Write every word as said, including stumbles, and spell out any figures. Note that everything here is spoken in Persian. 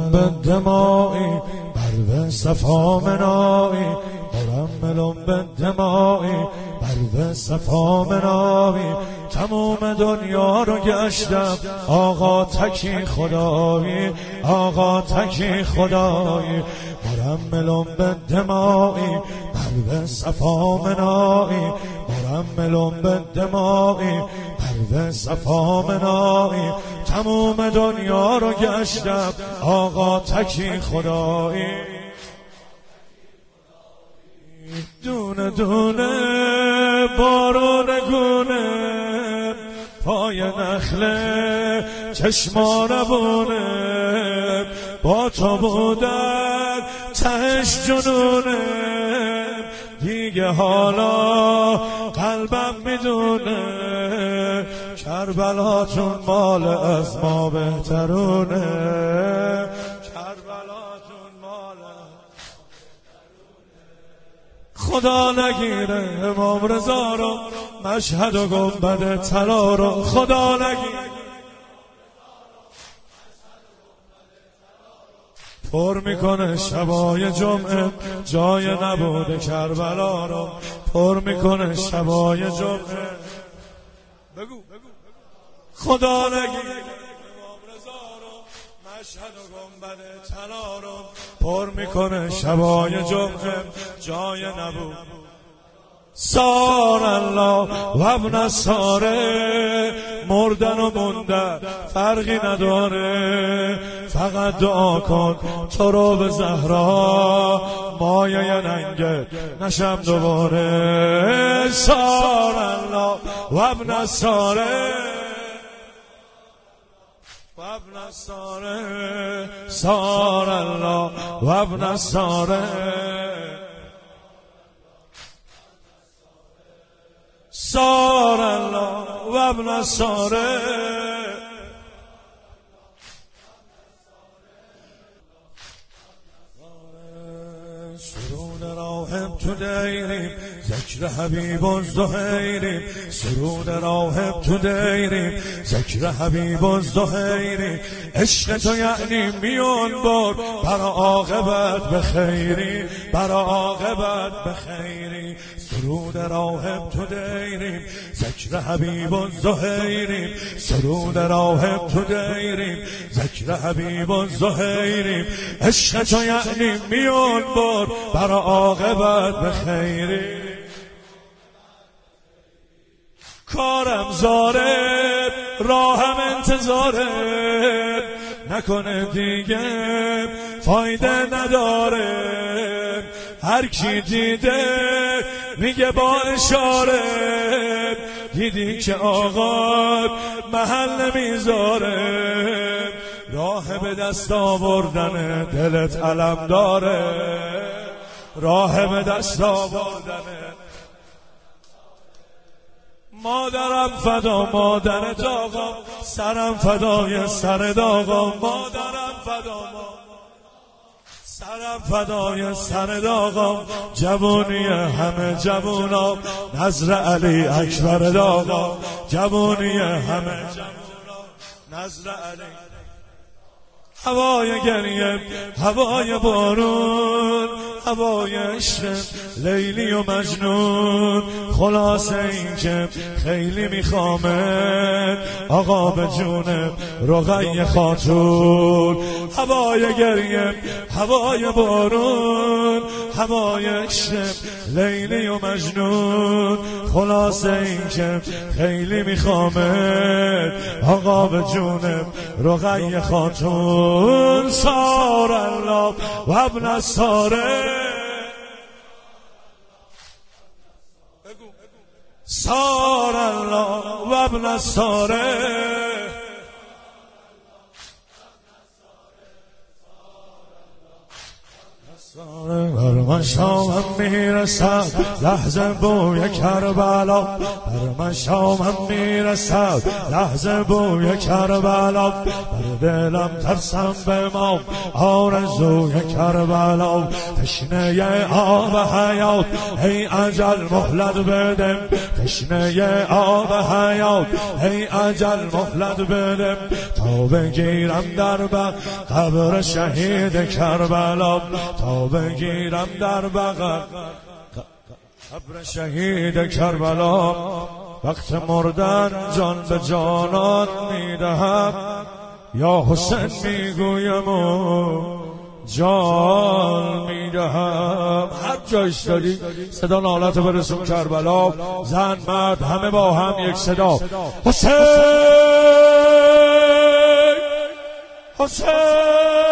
مرملون به دمایی برو صفا منایی مرملون به دمایی برو صفا منایی تموم دنیا رو گشتم آقا تکی خدایی آقا تکی خدایی مرملون به دمایی برو صفا منایی مرملون به دمایی برو صفا منایی تموم دنیا رو گشتم آقا تکی خدایی دونه دونه بارون گونه پای نخله چشمانمونه با تو بودن تهش جنونه دیگه حالا قلبم میدونه کربلاتون مال از ما بهترونه کربلاتون مال خدا نگیره امام رضا رو مشهد و گنبد طلا رو خدا نگیره پر میکنه شبای جمعه جای نبوده کربلا رو پر میکنه شبای جمعه بگو خدا نگیره امام رضا رو مشهد و گنبد طلا رو پر میکنه شبای جمعه جای نبوده سار الله و ابن ساره مردن و موندن فرقی نداره فقط دعا کن تو رو به زهرا مایه ننگه نشم دوباره سار الله و ابن ساره و ابن ساره سار الله و ابن ساره سار الله و ابن ساره سرود راهب تو دیریم ذکر حبیب و زهیریم سرود راهب تو دیریم ذکر حبیب و زهیریم عشق تو یعنی میون بار برا عاقبت بخیری برا عاقبت بخیری سرود راهب تو دیریم ذکر حبیب و زهیریم سرود راهب تو دیریم ذکر حبیب و زهیریم عشق تو یعنی میون بار برا عاقبت بخیری کارم زاره راهم انتظاره نکنه دیگه فایده نداره هر کی دیده میگه با اشاره دیدی که آقا محل نمیذاره راه به دست آوردن دلت علم داره راه به دست آوردن مادرم فدا مادرت آقا سرم فدای سرت آقا مادرم فدا سرم فدای سرت آقا جوونی همه جوونا نظر علی اکبرت آقا جوونی همه جوونا نظر علی هوای گریه هوای بارون هوای عشق لیلی و مجنون خلاصه این که خیلی میخوامه آقا به جون رقیه خاتون هوای گریه هوای بارون هوای عشق لیلی و مجنون خلاصه این که خیلی میخوامه آقا به جون رقیه خاتون سار الله و ابن ساره سار الله و ابن ساره بر من شامم میرسد لحظه بوی کربلا بر من شامم میرسد لحظه بوی کربلا بر دلم ترسم بمام آرزوی کربلا تشنه آب حیات ای اجل مهلت بدم تشنه آب حیات ای اجل مهلت بده تا بگیرم در بغ قبر شهید کربلا تا بگیرم در بغ قبر شهید کربلا وقت مردن جان به جانان میدهم یا حسین میگویم و جان میدهم. هر جا ایستادی صدا نالت برسون کربلا، زن مرد همه با هم یک صدا حسین حسین